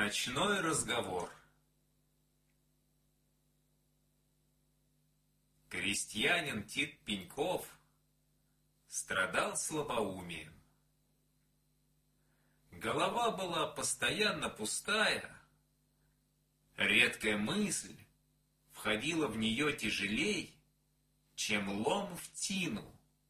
Ночной разговор. Крестьянин Тит Пеньков страдал слабоумием. Голова была постоянно пустая, редкая мысль входила в нее тяжелей, чем лом в тину.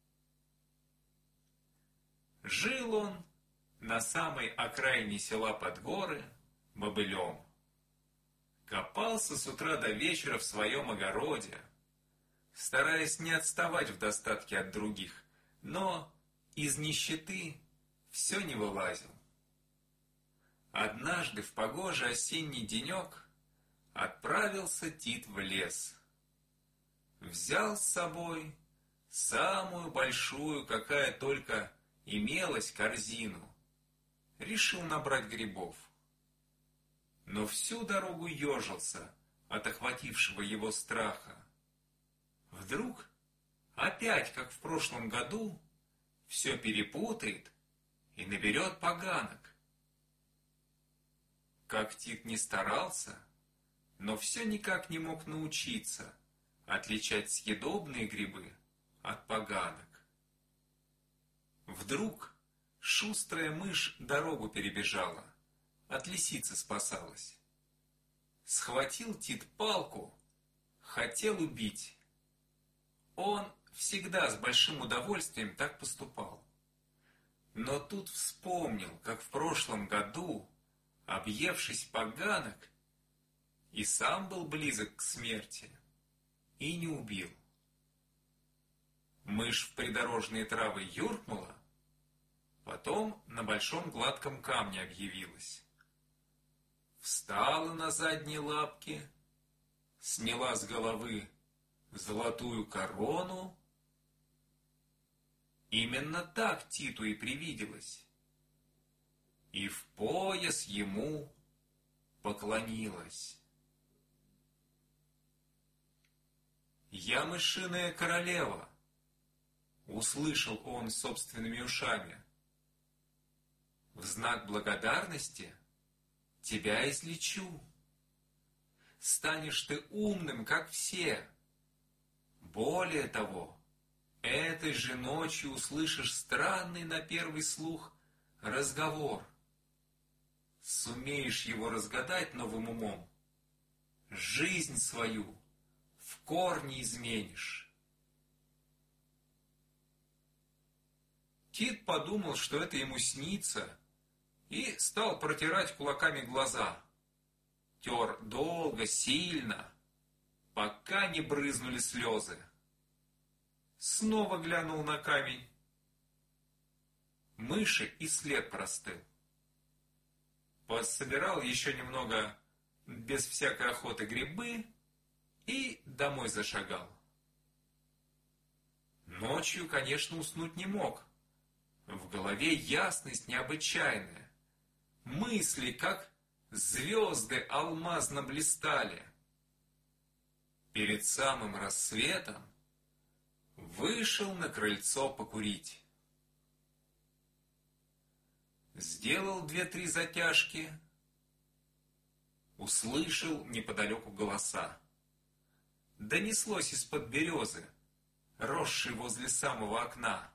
Жил он на самой окраине села Подгоры бобылем. Копался с утра до вечера в своем огороде, стараясь не отставать в достатке от других, но из нищеты все не вылазил. Однажды в погожий осенний денек отправился Тит в лес. Взял с собой самую большую, какая только имелась, корзину. Решил набрать грибов. Но всю дорогу ежился от охватившего его страха. Вдруг, опять, как в прошлом году, все перепутает и наберет поганок. Как Тит не старался, но все никак не мог научиться отличать съедобные грибы от поганок. Вдруг шустрая мышь дорогу перебежала, от лисицы спасалась. Схватил Тит палку, хотел убить. Он всегда с большим удовольствием так поступал. Но тут вспомнил, как в прошлом году, объевшись поганок, и сам был близок к смерти, и не убил. Мышь в придорожные травы юркнула, потом на большом гладком камне объявилась. Встала на задние лапки, сняла с головы золотую корону. Именно так Титу и привиделось. И в пояс ему поклонилась. «Я мышиная королева», — услышал он собственными ушами. «В знак благодарности тебя излечу. Станешь ты умным, как все. Более того, этой же ночью услышишь странный на первый слух разговор. Сумеешь его разгадать новым умом, жизнь свою в корне изменишь». Тит подумал, что это ему снится, и стал протирать кулаками глаза. Тер долго, сильно, пока не брызнули слезы. Снова глянул на камень. Мыши и след простыл. Пособирал еще немного без всякой охоты грибы и домой зашагал. Ночью, конечно, уснуть не мог. В голове ясность необычайная. Мысли, как звезды, алмазно блистали. Перед самым рассветом вышел на крыльцо покурить. Сделал 2-3 затяжки, услышал неподалеку голоса. Донеслось из-под березы, росшей возле самого окна.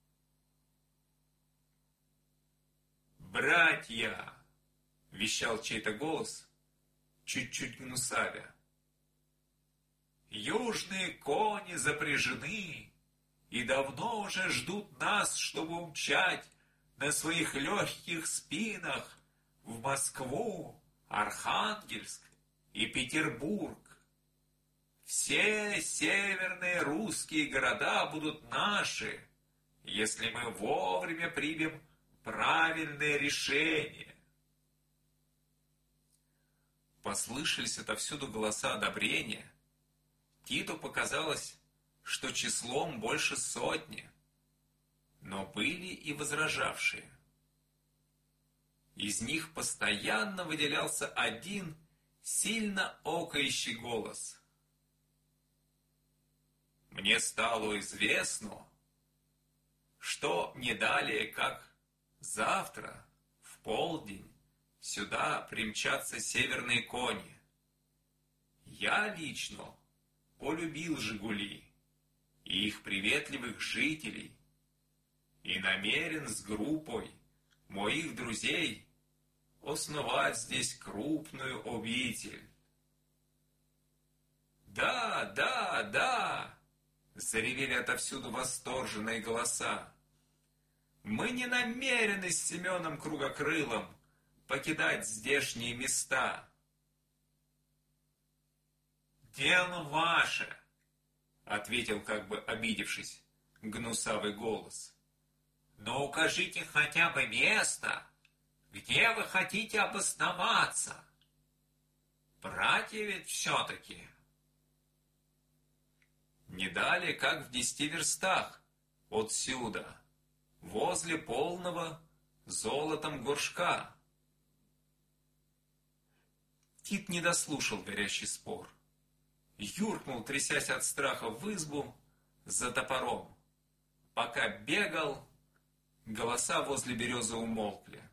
«Братья!» — вещал чей-то голос, чуть-чуть гнусавя. «Южные кони запряжены и давно уже ждут нас, чтобы умчать на своих легких спинах в Москву, Архангельск и Петербург. Все северные русские города будут наши, если мы вовремя примем правильное решение». Послышались отовсюду голоса одобрения. Титу показалось, что числом больше 100, но были и возражавшие. Из них постоянно выделялся один сильно окающий голос. «Мне стало известно, что не далее, как завтра, в полдень, сюда примчатся северные кони. Я лично полюбил «Жигули» и их приветливых жителей и намерен с группой моих друзей основать здесь крупную обитель. «Да, да, да!» — заревели отовсюду восторженные голоса. «Мы не намерены с Семеном Кругокрылом покидать здешние места». «Дело ваше!» — ответил, как бы обидевшись, гнусавый голос. «Но укажите хотя бы место, где вы хотите обосноваться. Братья ведь все-таки». Не далее, как в 10 верстах отсюда, возле полного золотом горшка. Тит не дослушал горящий спор. Юркнул, трясясь от страха, в избу за топором. Пока бегал, голоса возле березы умолкли.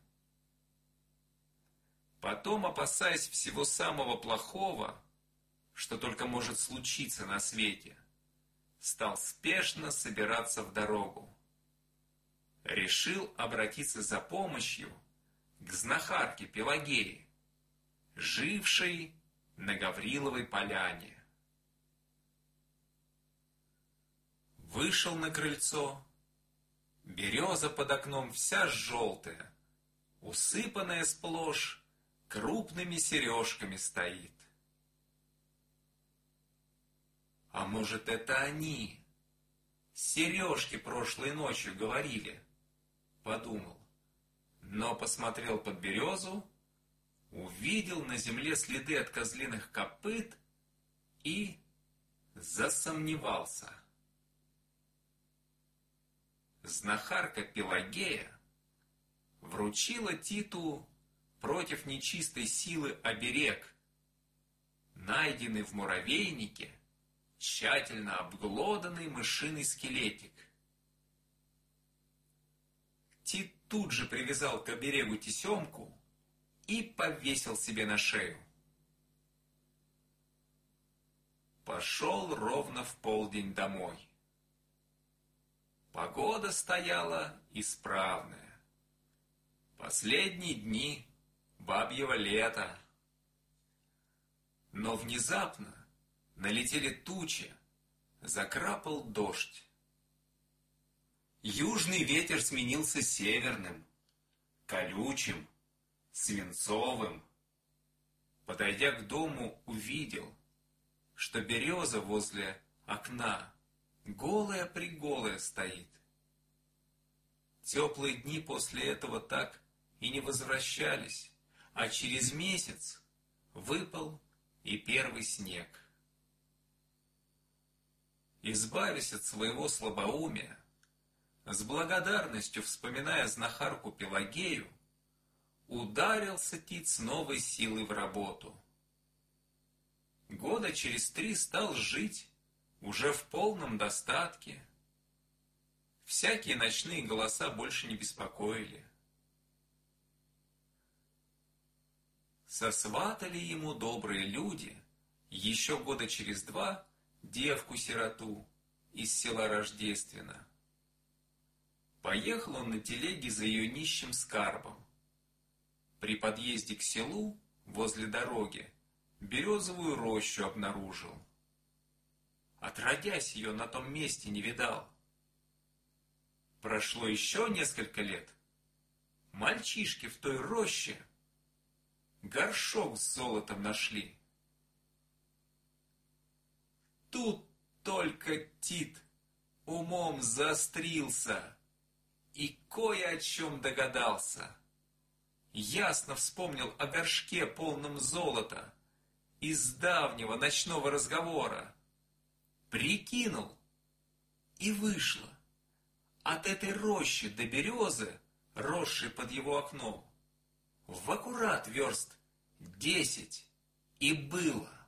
Потом, опасаясь всего самого плохого, что только может случиться на свете, стал спешно собираться в дорогу. Решил обратиться за помощью к знахарке Пелагее, жившей на Гавриловой поляне. Вышел на крыльцо. Береза под окном вся желтая, усыпанная сплошь крупными сережками стоит. А может, это они? Сережки прошлой ночью говорили, подумал. Но посмотрел под березу, увидел на земле следы от козлиных копыт и засомневался. Знахарка Пелагея вручила Титу против нечистой силы оберег, найденный в муравейнике тщательно обглоданный мышиный скелетик. Тит тут же привязал к оберегу тесемку и повесил себе на шею. Пошел ровно в полдень домой. Погода стояла исправная. Последние дни бабьего лета. Но внезапно налетели тучи, закрапал дождь. Южный ветер сменился северным, колючим, свинцовым. Подойдя к дому, увидел, что береза возле окна голая-приголая стоит. Теплые дни после этого так и не возвращались, а через месяц выпал и первый снег. Избавясь от своего слабоумия, с благодарностью вспоминая знахарку Пелагею, ударился Тит с новой силой в работу. Года через 3 стал жить уже в полном достатке. Всякие ночные голоса больше не беспокоили. Сосватали ему добрые люди еще года через 2 девку-сироту из села Рождественно. Поехал он на телеге за ее нищим скарбом. При подъезде к селу, возле дороги, березовую рощу обнаружил. Отродясь, ее на том месте не видал. Прошло еще несколько лет. Мальчишки в той роще горшок с золотом нашли. Тут только Тит умом заострился и кое о чем догадался. Ясно вспомнил о горшке, полном золота, из давнего ночного разговора. Прикинул, и вышло. От этой рощи до березы, росшей под его окном, в аккурат верст 10 и было.